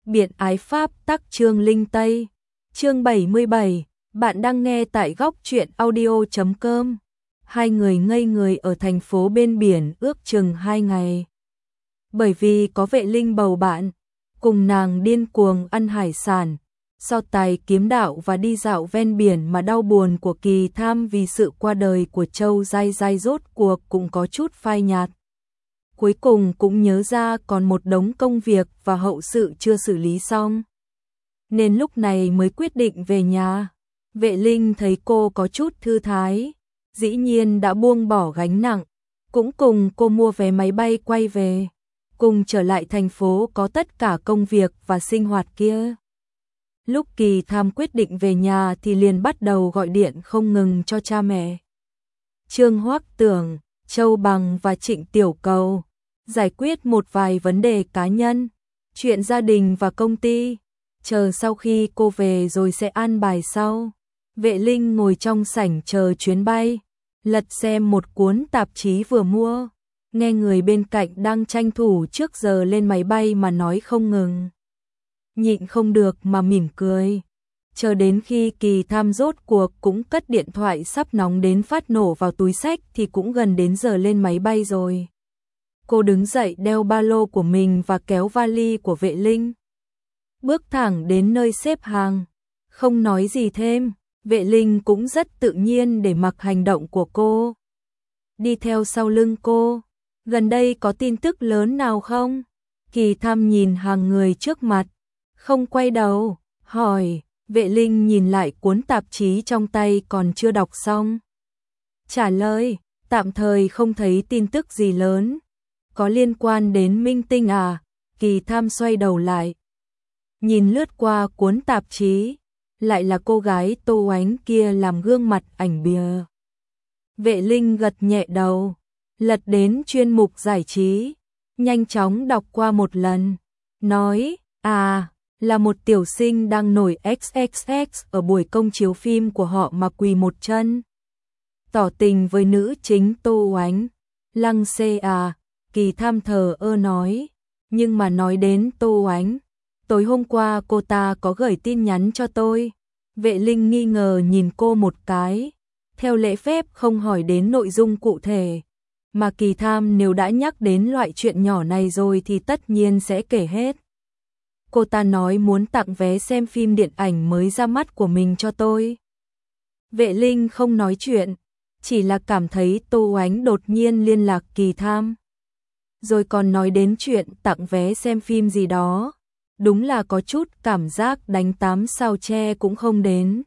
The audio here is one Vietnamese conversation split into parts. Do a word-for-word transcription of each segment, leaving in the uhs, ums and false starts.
Biện ái Pháp tắc chương linh Tây. Chương bảy mươi bảy, bạn đang nghe tại góc truyện audio chấm com. Hai người ngây người ở thành phố bên biển ước chừng hai ngày. Bởi vì có Vệ Linh bầu bạn, cùng nàng điên cuồng ăn hải sản, so tài kiếm đạo và đi dạo ven biển mà đau buồn của Kỳ Tham vì sự qua đời của Châu Giai Giai rốt cuộc cũng có chút phai nhạt. Cuối cùng cũng nhớ ra còn một đống công việc và hậu sự chưa xử lý xong. Nên lúc này mới quyết định về nhà. Vệ Linh thấy cô có chút thư thái, dĩ nhiên đã buông bỏ gánh nặng, cũng cùng cô mua vé máy bay quay về, cùng trở lại thành phố có tất cả công việc và sinh hoạt kia. Lúc Kỳ Tham quyết định về nhà thì liền bắt đầu gọi điện không ngừng cho cha mẹ. Trương Hoắc Tưởng, Châu Bằng và Trịnh Tiểu Cầu, giải quyết một vài vấn đề cá nhân, chuyện gia đình và công ty, chờ sau khi cô về rồi sẽ an bài sau. Vệ Linh ngồi trong sảnh chờ chuyến bay, lật xem một cuốn tạp chí vừa mua, nghe người bên cạnh đang tranh thủ trước giờ lên máy bay mà nói không ngừng. Nhịn không được mà mỉm cười. Chờ đến khi Kỳ Tham rốt cuộc cũng cất điện thoại sắp nóng đến phát nổ vào túi xách thì cũng gần đến giờ lên máy bay rồi. Cô đứng dậy đeo ba lô của mình và kéo vali của Vệ Linh. Bước thẳng đến nơi xếp hàng, không nói gì thêm, Vệ Linh cũng rất tự nhiên để mặc hành động của cô. Đi theo sau lưng cô, gần đây có tin tức lớn nào không? Kỳ Tham nhìn hàng người trước mặt, không quay đầu, hỏi. Vệ Linh nhìn lại cuốn tạp chí trong tay còn chưa đọc xong. Trả lời, tạm thời không thấy tin tức gì lớn. Có liên quan đến Minh Tinh à? Kỳ Tham xoay đầu lại, nhìn lướt qua cuốn tạp chí, lại là cô gái Tô Oánh kia làm gương mặt ảnh bìa. Vệ Linh gật nhẹ đầu, lật đến chuyên mục giải trí, nhanh chóng đọc qua một lần, nói, à, là một tiểu sinh đang nổi ích ích ích ở buổi công chiếu phim của họ mà quỳ một chân, tỏ tình với nữ chính Tô Oánh. Lăng xê à? Kỳ Tham thờ ơ nói, nhưng mà nói đến Tô Oánh, tối hôm qua cô ta có gửi tin nhắn cho tôi. Vệ Linh nghi ngờ nhìn cô một cái, theo lễ phép không hỏi đến nội dung cụ thể, mà Kỳ Tham nếu đã nhắc đến loại chuyện nhỏ này rồi thì tất nhiên sẽ kể hết. Cô ta nói muốn tặng vé xem phim điện ảnh mới ra mắt của mình cho tôi. Vệ Linh không nói chuyện, chỉ là cảm thấy Tô Oánh đột nhiên liên lạc Kỳ Tham, rồi còn nói đến chuyện tặng vé xem phim gì đó, đúng là có chút cảm giác đánh tám sao tre cũng không đến.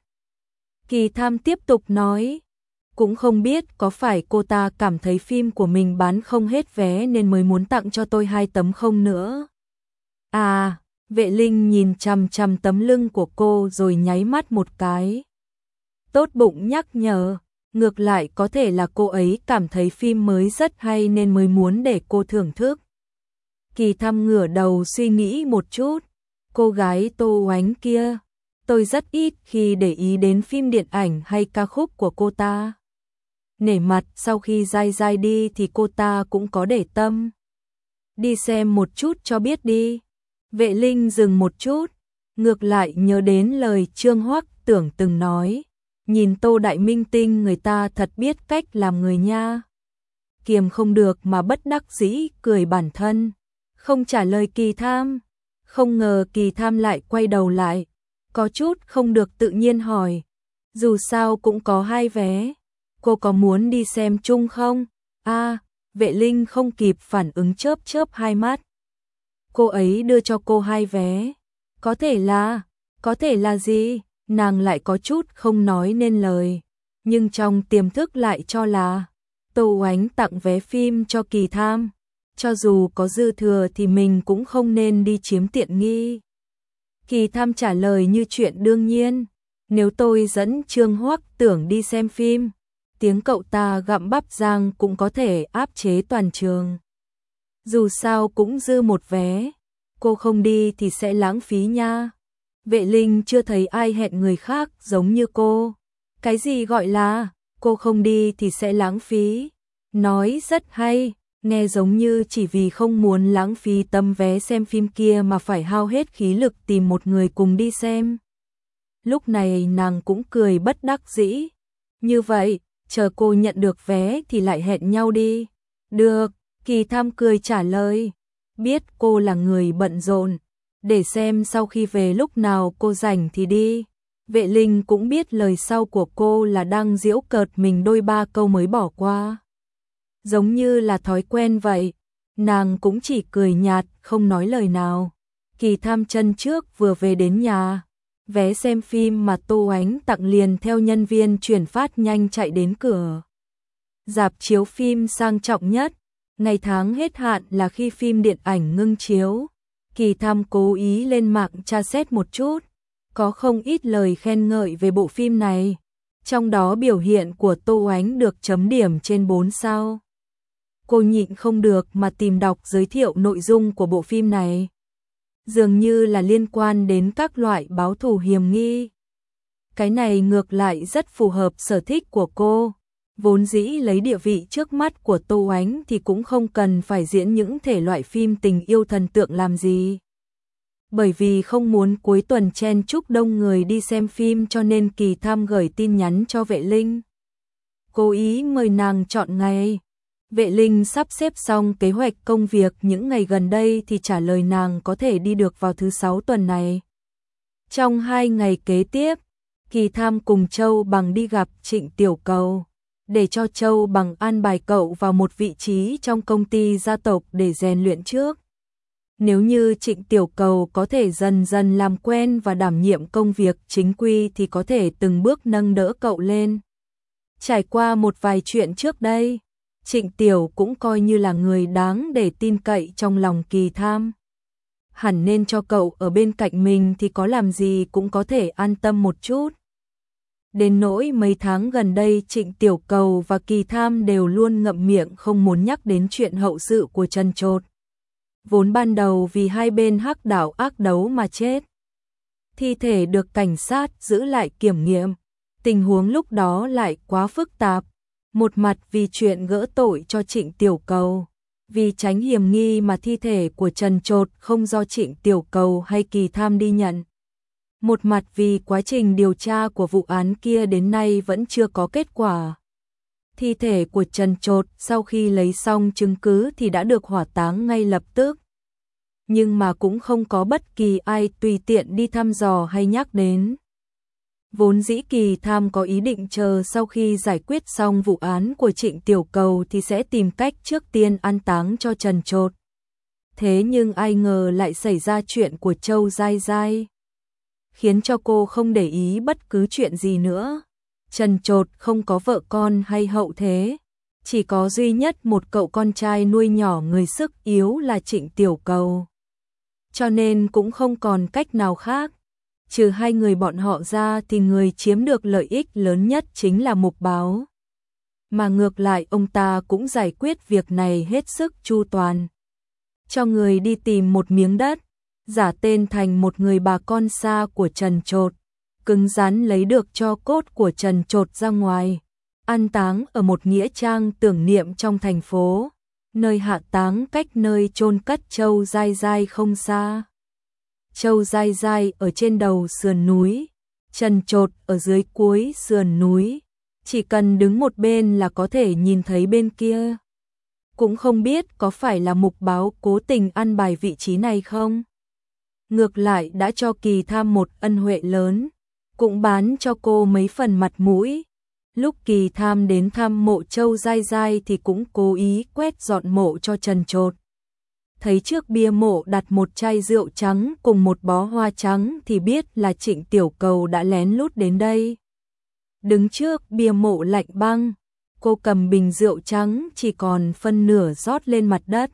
Kỳ Tham tiếp tục nói, cũng không biết có phải cô ta cảm thấy phim của mình bán không hết vé nên mới muốn tặng cho tôi hai tấm không nữa. À, Vệ Linh nhìn chằm chằm tấm lưng của cô rồi nháy mắt một cái. Tốt bụng nhắc nhở, ngược lại có thể là cô ấy cảm thấy phim mới rất hay nên mới muốn để cô thưởng thức. Kỳ Tham ngửa đầu suy nghĩ một chút, cô gái Tô Oánh kia, tôi rất ít khi để ý đến phim điện ảnh hay ca khúc của cô ta. Nể mặt sau khi Giai Giai đi thì cô ta cũng có để tâm. Đi xem một chút cho biết đi. Vệ Linh dừng một chút, ngược lại nhớ đến lời Trương Hoắc Tưởng từng nói, nhìn Tô đại minh tinh người ta thật biết cách làm người nha. Kiềm không được mà bất đắc dĩ cười bản thân, không trả lời Kỳ Tham. Không ngờ Kỳ Tham lại quay đầu lại, có chút không được tự nhiên hỏi, dù sao cũng có hai vé, cô có muốn đi xem chung không? A, à, Vệ Linh không kịp phản ứng chớp chớp hai mắt. Cô ấy đưa cho cô hai vé, có thể là, có thể là gì? Nàng lại có chút không nói nên lời, nhưng trong tiềm thức lại cho là Tô Oánh tặng vé phim cho Kỳ Tham, cho dù có dư thừa thì mình cũng không nên đi chiếm tiện nghi. Kỳ Tham trả lời như chuyện đương nhiên, nếu tôi dẫn Trương Hoắc Tưởng đi xem phim, tiếng cậu ta gặm bắp rang cũng có thể áp chế toàn trường. Dù sao cũng dư một vé, cô không đi thì sẽ lãng phí nha. Vệ Linh chưa thấy ai hẹn người khác giống như cô. Cái gì gọi là cô không đi thì sẽ lãng phí? Nói rất hay, Nghe giống như chỉ vì không muốn lãng phí tấm vé xem phim kia mà phải hao hết khí lực tìm một người cùng đi xem. Lúc này nàng cũng cười bất đắc dĩ. Như vậy, chờ cô nhận được vé thì lại hẹn nhau đi. Được, Kỳ Tham cười trả lời. Biết cô là người bận rộn, để xem sau khi về lúc nào cô rảnh thì đi. Vệ Linh cũng biết lời sau của cô là đang giễu cợt mình đôi ba câu mới bỏ qua. Giống như là thói quen vậy, nàng cũng chỉ cười nhạt, không nói lời nào. Kỳ Tham chân trước vừa về đến nhà, vé xem phim mà Tô Ánh tặng liền theo nhân viên chuyển phát nhanh chạy đến cửa. Rạp chiếu phim sang trọng nhất, ngày tháng hết hạn là khi phim điện ảnh ngưng chiếu. Kỳ Tham cố ý lên mạng tra xét một chút, có không ít lời khen ngợi về bộ phim này. Trong đó biểu hiện của Tô Ánh được chấm điểm trên bốn sao. Cô nhịn không được mà tìm đọc giới thiệu nội dung của bộ phim này. Dường như là liên quan đến các loại báo thù hiểm nghi. Cái này ngược lại rất phù hợp sở thích của cô. Vốn dĩ lấy địa vị trước mắt của Tô Ánh thì cũng không cần phải diễn những thể loại phim tình yêu thần tượng làm gì. Bởi vì không muốn cuối tuần chen chúc đông người đi xem phim cho nên Kỳ Tham gửi tin nhắn cho Vệ Linh. Cố ý mời nàng chọn ngày. Vệ Linh sắp xếp xong kế hoạch công việc những ngày gần đây thì trả lời nàng có thể đi được vào thứ sáu tuần này. Trong hai ngày kế tiếp, Kỳ Tham cùng Châu Bằng đi gặp Trịnh Tiểu Cầu, để cho Châu Bằng an bài cậu vào một vị trí trong công ty gia tộc để rèn luyện trước. Nếu như Trịnh Tiểu Cầu có thể dần dần làm quen và đảm nhiệm công việc chính quy thì có thể từng bước nâng đỡ cậu lên. Trải qua một vài chuyện trước đây, Trịnh Tiểu cũng coi như là người đáng để tin cậy trong lòng Kỳ Tham. Hẳn nên cho cậu ở bên cạnh mình thì có làm gì cũng có thể an tâm một chút. Đến nỗi mấy tháng gần đây Trịnh Tiểu Cầu và Kỳ Tham đều luôn ngậm miệng không muốn nhắc đến chuyện hậu sự của Trần Trột. Vốn ban đầu vì hai bên hắc đạo ác đấu mà chết. Thi thể được cảnh sát giữ lại kiểm nghiệm. Tình huống lúc đó lại quá phức tạp. Một mặt vì chuyện gỡ tội cho Trịnh Tiểu Cầu, vì tránh hiểm nghi mà thi thể của Trần Trột không do Trịnh Tiểu Cầu hay Kỳ Tham đi nhận. Một mặt vì quá trình điều tra của vụ án kia đến nay vẫn chưa có kết quả. Thi thể của Trần Trột sau khi lấy xong chứng cứ thì đã được hỏa táng ngay lập tức. Nhưng mà cũng không có bất kỳ ai tùy tiện đi thăm dò hay nhắc đến. Vốn dĩ Kỳ Tham có ý định chờ sau khi giải quyết xong vụ án của Trịnh Tiểu Cầu thì sẽ tìm cách trước tiên an táng cho Trần Trột. Thế nhưng ai ngờ lại xảy ra chuyện của Châu Giai Giai, khiến cho cô không để ý bất cứ chuyện gì nữa. Trần Trột không có vợ con hay hậu thế, chỉ có duy nhất một cậu con trai nuôi nhỏ người sức yếu là Trịnh Tiểu Cầu. Cho nên cũng không còn cách nào khác. Trừ hai người bọn họ ra thì người chiếm được lợi ích lớn nhất chính là Mục Báo. Mà ngược lại ông ta cũng giải quyết việc này hết sức chu toàn. Cho người đi tìm một miếng đất, giả tên thành một người bà con xa của Trần Trột, cứng rắn lấy được tro cốt của Trần Trột ra ngoài, an táng ở một nghĩa trang tưởng niệm trong thành phố, nơi hạ táng cách nơi chôn cất Châu Giai Giai không xa. Châu Giai Giai ở trên đầu sườn núi, Trần Trột ở dưới cuối sườn núi, chỉ cần đứng một bên là có thể nhìn thấy bên kia. Cũng không biết có phải là Mục Báo cố tình ăn bài vị trí này không? Ngược lại đã cho Kỳ Tham một ân huệ lớn, cũng bán cho cô mấy phần mặt mũi. Lúc Kỳ Tham đến thăm mộ Châu Giai Giai thì cũng cố ý quét dọn mộ cho Trần Trột. Thấy trước bia mộ đặt một chai rượu trắng cùng một bó hoa trắng thì biết là Trịnh Tiểu Cầu đã lén lút đến đây. Đứng trước bia mộ lạnh băng, cô cầm bình rượu trắng chỉ còn phân nửa rót lên mặt đất.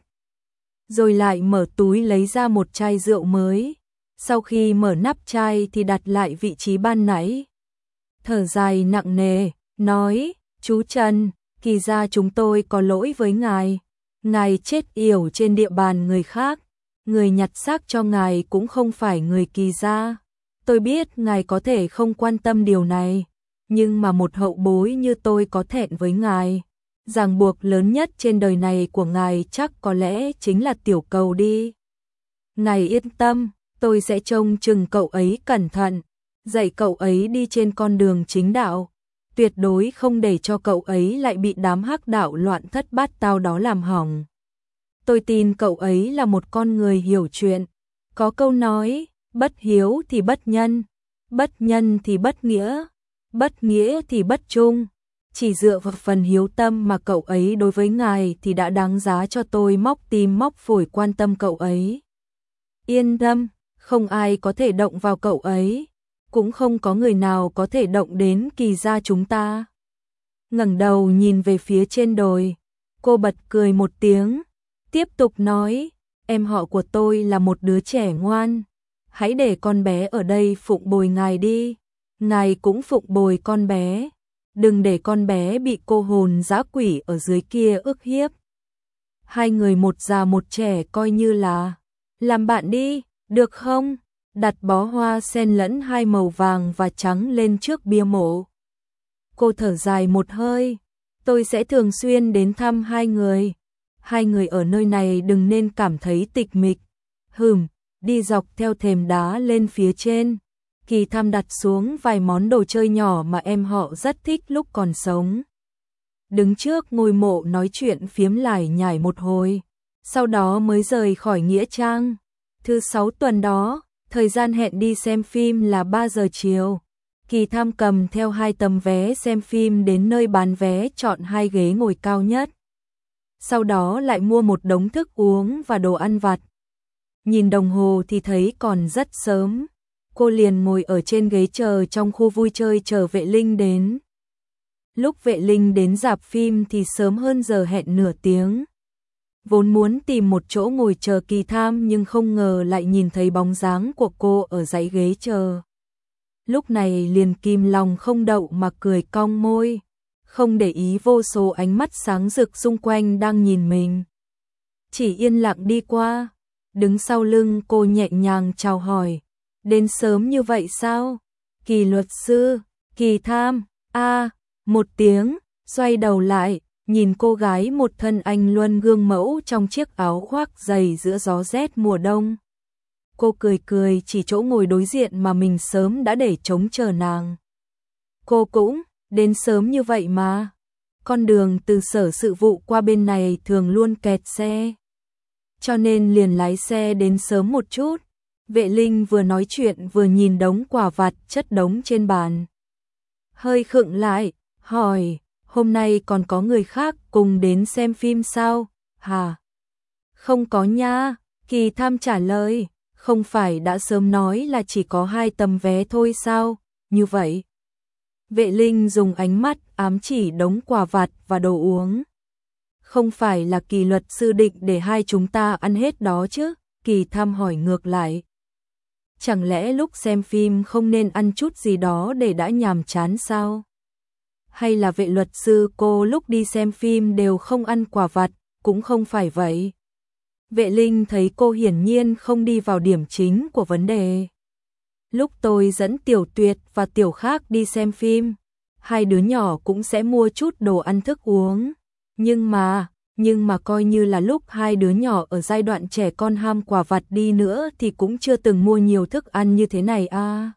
Rồi lại mở túi lấy ra một chai rượu mới. Sau khi mở nắp chai thì đặt lại vị trí ban nãy. Thở dài nặng nề, nói, chú Trần, Kỳ gia chúng tôi có lỗi với ngài. Ngài chết yểu trên địa bàn người khác, người nhặt xác cho ngài cũng không phải người Kỳ gia. Tôi biết ngài có thể không quan tâm điều này, nhưng mà một hậu bối như tôi có thẹn với ngài. ràng buộc lớn nhất trên đời này của ngài chắc có lẽ chính là tiểu cầu đi. Ngài yên tâm, tôi sẽ trông chừng cậu ấy cẩn thận, dạy cậu ấy đi trên con đường chính đạo, tuyệt đối không để cho cậu ấy lại bị đám hắc đạo loạn thất bát tao đó làm hỏng. Tôi tin cậu ấy là một con người hiểu chuyện, có câu nói, bất hiếu thì bất nhân, bất nhân thì bất nghĩa, bất nghĩa thì bất trung. Chỉ dựa vào phần hiếu tâm mà cậu ấy đối với ngài thì đã đáng giá cho tôi móc tim móc phổi quan tâm cậu ấy. Yên tâm, không ai có thể động vào cậu ấy, cũng không có người nào có thể động đến Kỳ gia chúng ta. Ngẩng đầu nhìn về phía trên đồi, cô bật cười một tiếng, tiếp tục nói, em họ của tôi là một đứa trẻ ngoan, hãy để con bé ở đây phụng bồi ngài đi, ngài cũng phụng bồi con bé, đừng để con bé bị cô hồn dã quỷ ở dưới kia ức hiếp. Hai người một già một trẻ coi như là làm bạn đi, được không? Đặt bó hoa sen lẫn hai màu vàng và trắng lên trước bia mộ. Cô thở dài một hơi, tôi sẽ thường xuyên đến thăm hai người. Hai người ở nơi này đừng nên cảm thấy tịch mịch. Hừm, đi dọc theo thềm đá lên phía trên. Kỳ Tham đặt xuống vài món đồ chơi nhỏ mà em họ rất thích lúc còn sống. Đứng trước ngôi mộ nói chuyện phiếm lải nhải một hồi, sau đó mới rời khỏi nghĩa trang. Thứ sáu tuần đó, thời gian hẹn đi xem phim là ba giờ chiều. Kỳ Tham cầm theo hai tấm vé xem phim đến nơi bán vé chọn hai ghế ngồi cao nhất. Sau đó lại mua một đống thức uống và đồ ăn vặt. Nhìn đồng hồ thì thấy còn rất sớm. Cô liền ngồi ở trên ghế chờ trong khu vui chơi chờ Vệ Linh đến. Lúc Vệ Linh đến rạp phim thì sớm hơn giờ hẹn nửa tiếng. Vốn muốn tìm một chỗ ngồi chờ Kỳ Tham nhưng không ngờ lại nhìn thấy bóng dáng của cô ở dãy ghế chờ. Lúc này liền kìm lòng không đậu mà cười cong môi, không để ý vô số ánh mắt sáng rực xung quanh đang nhìn mình. Chỉ yên lặng đi qua, đứng sau lưng cô nhẹ nhàng chào hỏi, đến sớm như vậy sao? Kỳ luật sư, Kỳ Tham, a một tiếng, xoay đầu lại, nhìn cô gái một thân anh luân gương mẫu trong chiếc áo khoác dày giữa gió rét mùa đông. Cô cười cười chỉ chỗ ngồi đối diện mà mình sớm đã để trống chờ nàng. Cô cũng, đến sớm như vậy mà. Con đường từ sở sự vụ qua bên này thường luôn kẹt xe. Cho nên liền lái xe đến sớm một chút. Vệ Linh vừa nói chuyện vừa nhìn đống quà vặt chất đống trên bàn. Hơi khựng lại, hỏi, hôm nay còn có người khác cùng đến xem phim sao? Hả? Không có nha, Kỳ Tham trả lời, không phải đã sớm nói là chỉ có hai tấm vé thôi sao? Như vậy. Vệ Linh dùng ánh mắt ám chỉ đống quà vặt và đồ uống. Không phải là Kỳ luật sư định để hai chúng ta ăn hết đó chứ? Kỳ Tham hỏi ngược lại. Chẳng lẽ lúc xem phim không nên ăn chút gì đó để đã nhàm chán sao? Hay là Vệ luật sư cô lúc đi xem phim đều không ăn quà vặt? Cũng không phải vậy. Vệ Linh thấy cô hiển nhiên không đi vào điểm chính của vấn đề. Lúc tôi dẫn Tiểu Tuyệt và Tiểu Khác đi xem phim, hai đứa nhỏ cũng sẽ mua chút đồ ăn thức uống. Nhưng mà, nhưng mà coi như là lúc hai đứa nhỏ ở giai đoạn trẻ con ham quà vặt đi nữa thì cũng chưa từng mua nhiều thức ăn như thế này à.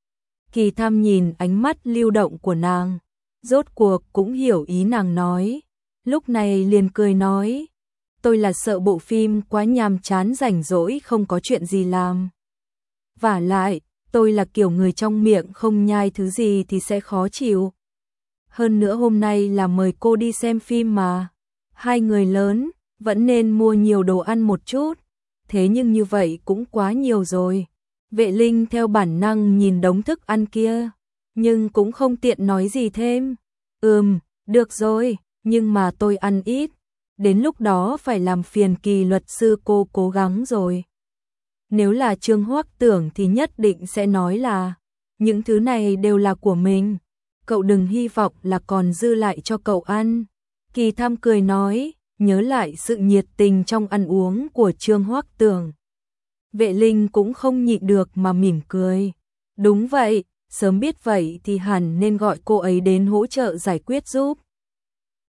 Kỳ Tham nhìn ánh mắt lưu động của nàng, rốt cuộc cũng hiểu ý nàng nói. Lúc này liền cười nói, tôi là sợ bộ phim quá nhàm chán rảnh rỗi không có chuyện gì làm. Vả lại, tôi là kiểu người trong miệng không nhai thứ gì thì sẽ khó chịu. Hơn nữa hôm nay là mời cô đi xem phim mà. Hai người lớn, vẫn nên mua nhiều đồ ăn một chút. Thế nhưng như vậy cũng quá nhiều rồi. Vệ Linh theo bản năng nhìn đống thức ăn kia, nhưng cũng không tiện nói gì thêm. Ừm, được rồi, nhưng mà tôi ăn ít. Đến lúc đó phải làm phiền Kỳ luật sư cô cố gắng rồi. Nếu là Trương Hoắc Tưởng thì nhất định sẽ nói là những thứ này đều là của mình. Cậu đừng hy vọng là còn dư lại cho cậu ăn. Kỳ Tham cười nói, nhớ lại sự nhiệt tình trong ăn uống của Trương Hoắc Tưởng. Vệ Linh cũng không nhịn được mà mỉm cười. Đúng vậy, sớm biết vậy thì hẳn nên gọi cô ấy đến hỗ trợ giải quyết giúp.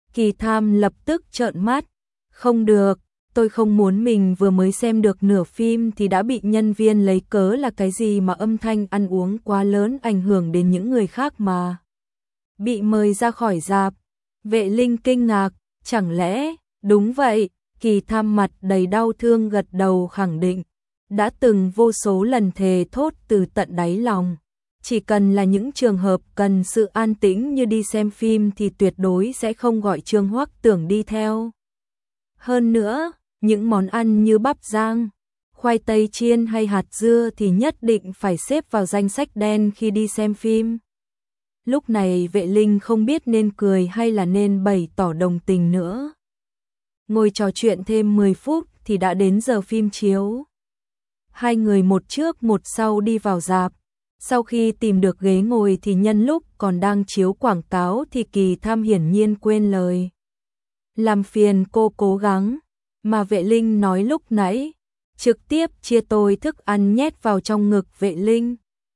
Kỳ Tham lập tức trợn mắt, không được, tôi không muốn mình vừa mới xem được nửa phim thì đã bị nhân viên lấy cớ là cái gì mà âm thanh ăn uống quá lớn ảnh hưởng đến những người khác mà. Bị mời ra khỏi rạp, Vệ Linh kinh ngạc, chẳng lẽ, đúng vậy, Kỳ Tham mặt đầy đau thương gật đầu khẳng định, đã từng vô số lần thề thốt từ tận đáy lòng. Chỉ cần là những trường hợp cần sự an tĩnh như đi xem phim thì tuyệt đối sẽ không gọi Trương Hoắc Tưởng đi theo. Hơn nữa, những món ăn như bắp rang, khoai tây chiên hay hạt dưa thì nhất định phải xếp vào danh sách đen khi đi xem phim. Lúc này Vệ Linh không biết nên cười hay là nên bày tỏ đồng tình nữa. Ngồi trò chuyện thêm mười phút thì đã đến giờ phim chiếu. Hai người một trước một sau đi vào rạp. Sau khi tìm được ghế ngồi thì nhân lúc còn đang chiếu quảng cáo thì Kỳ Tham hiển nhiên quên lời. Làm phiền cô cố gắng, mà Vệ Linh nói lúc nãy, trực tiếp chia tôi thức ăn nhét vào trong ngực Vệ Linh.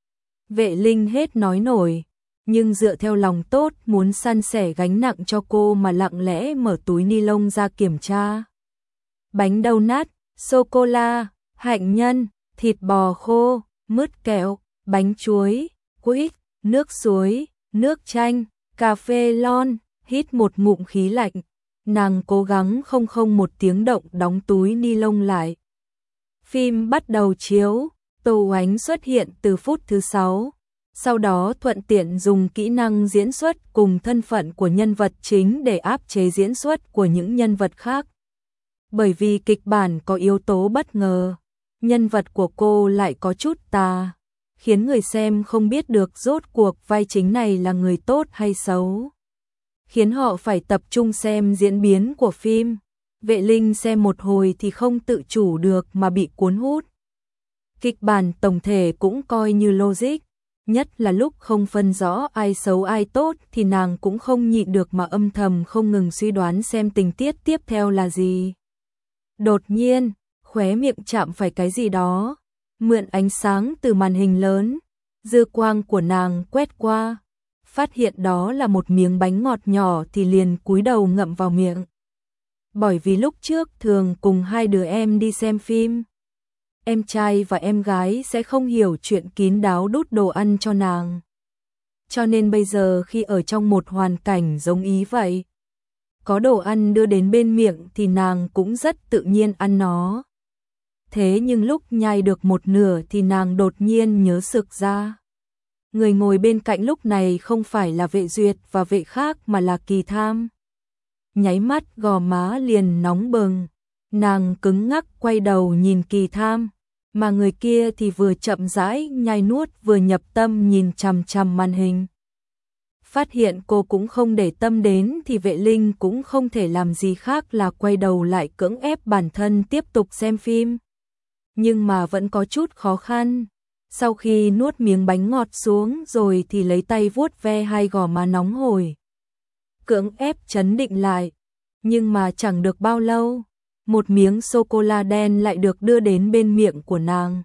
Vệ Linh hết nói nổi, nhưng dựa theo lòng tốt muốn san sẻ gánh nặng cho cô mà lặng lẽ mở túi ni lông ra kiểm tra. Bánh đau nát, sô-cô-la, hạnh nhân, thịt bò khô, mứt kẹo, bánh chuối, quýt, nước suối, nước chanh, cà phê lon, hít một ngụm khí lạnh. Nàng cố gắng không không một tiếng động đóng túi ni lông lại. Phim bắt đầu chiếu, Tô Oánh xuất hiện từ phút thứ sáu. Sau đó thuận tiện dùng kỹ năng diễn xuất cùng thân phận của nhân vật chính để áp chế diễn xuất của những nhân vật khác. Bởi vì kịch bản có yếu tố bất ngờ, nhân vật của cô lại có chút tà, khiến người xem không biết được rốt cuộc vai chính này là người tốt hay xấu. Khiến họ phải tập trung xem diễn biến của phim. Vệ Linh xem một hồi thì không tự chủ được mà bị cuốn hút. Kịch bản tổng thể cũng coi như logic, nhất là lúc không phân rõ ai xấu ai tốt thì nàng cũng không nhịn được mà âm thầm không ngừng suy đoán xem tình tiết tiếp theo là gì. Đột nhiên, khóe miệng chạm phải cái gì đó, mượn ánh sáng từ màn hình lớn, dư quang của nàng quét qua, phát hiện đó là một miếng bánh ngọt nhỏ thì liền cúi đầu ngậm vào miệng. Bởi vì lúc trước thường cùng hai đứa em đi xem phim, em trai và em gái sẽ không hiểu chuyện kín đáo đút đồ ăn cho nàng. Cho nên bây giờ khi ở trong một hoàn cảnh giống ý vậy, có đồ ăn đưa đến bên miệng thì nàng cũng rất tự nhiên ăn nó. Thế nhưng lúc nhai được một nửa thì nàng đột nhiên nhớ sực ra. Người ngồi bên cạnh lúc này không phải là Vệ Duyệt và Vệ khác mà là Kỳ Tham. Nháy mắt gò má liền nóng bừng, nàng cứng ngắc quay đầu nhìn Kỳ Tham, mà người kia thì vừa chậm rãi nhai nuốt vừa nhập tâm nhìn chằm chằm màn hình. Phát hiện cô cũng không để tâm đến thì Vệ Linh cũng không thể làm gì khác là quay đầu lại cưỡng ép bản thân tiếp tục xem phim. Nhưng mà vẫn có chút khó khăn. Sau khi nuốt miếng bánh ngọt xuống rồi thì lấy tay vuốt ve hai gò má nóng hổi. Cưỡng ép trấn định lại. Nhưng mà chẳng được bao lâu, một miếng sô-cô-la đen lại được đưa đến bên miệng của nàng.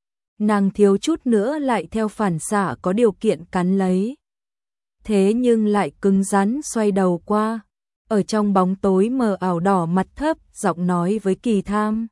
Nàng thiếu chút nữa lại theo phản xạ có điều kiện cắn lấy. Thế nhưng lại cứng rắn xoay đầu qua. Ở trong bóng tối mờ ảo đỏ mặt thấp, giọng nói với Kỳ Tham.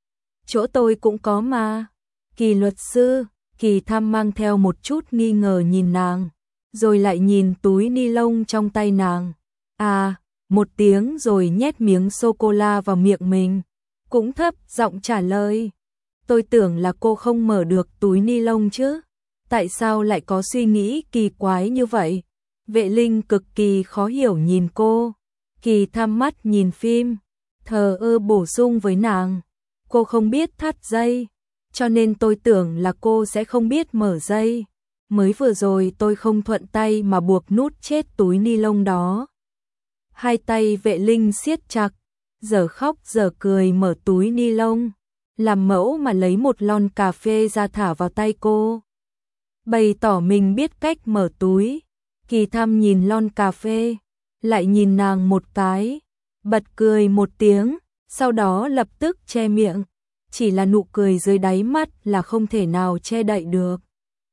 Chỗ tôi cũng có mà. Kỳ luật sư. Kỳ Tham mang theo một chút nghi ngờ nhìn nàng, rồi lại nhìn túi ni lông trong tay nàng. À, một tiếng rồi nhét miếng sô-cô-la vào miệng mình, cũng thấp giọng trả lời. Tôi tưởng là cô không mở được túi ni lông chứ, tại sao lại có suy nghĩ kỳ quái như vậy? Vệ Linh cực kỳ khó hiểu nhìn cô. Kỳ Tham mắt nhìn phim, thờ ơ bổ sung với nàng. Cô không biết thắt dây, cho nên tôi tưởng là cô sẽ không biết mở dây. Mới vừa rồi tôi không thuận tay mà buộc nút chết túi ni lông đó. Hai tay Vệ Linh siết chặt, giờ khóc giờ cười mở túi ni lông, làm mẫu mà lấy một lon cà phê ra thả vào tay cô. Bày tỏ mình biết cách mở túi. Kỳ Tham nhìn lon cà phê, lại nhìn nàng một cái, bật cười một tiếng, sau đó lập tức che miệng. Chỉ là nụ cười dưới đáy mắt là không thể nào che đậy được.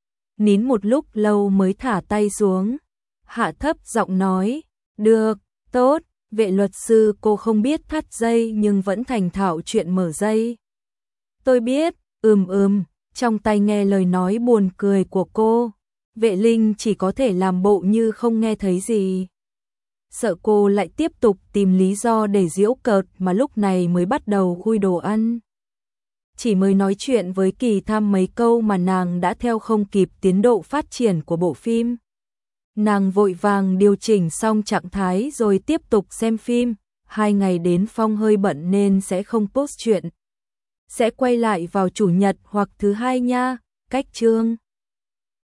Nín một lúc lâu mới thả tay xuống, hạ thấp giọng nói, được, tốt, Vệ luật sư cô không biết thắt dây nhưng vẫn thành thạo chuyện mở dây. Tôi biết, ừm ừm, trong tai nghe lời nói buồn cười của cô. Vệ Linh chỉ có thể làm bộ như không nghe thấy gì. Sợ cô lại tiếp tục tìm lý do để giễu cợt mà lúc này mới bắt đầu khui đồ ăn. Chỉ mới nói chuyện với Kỳ Tham mấy câu mà nàng đã theo không kịp tiến độ phát triển của bộ phim. Nàng vội vàng điều chỉnh xong trạng thái rồi tiếp tục xem phim. Hai ngày đến Phong hơi bận nên sẽ không post chuyện. Sẽ quay lại vào chủ nhật hoặc thứ hai nha, cách chương.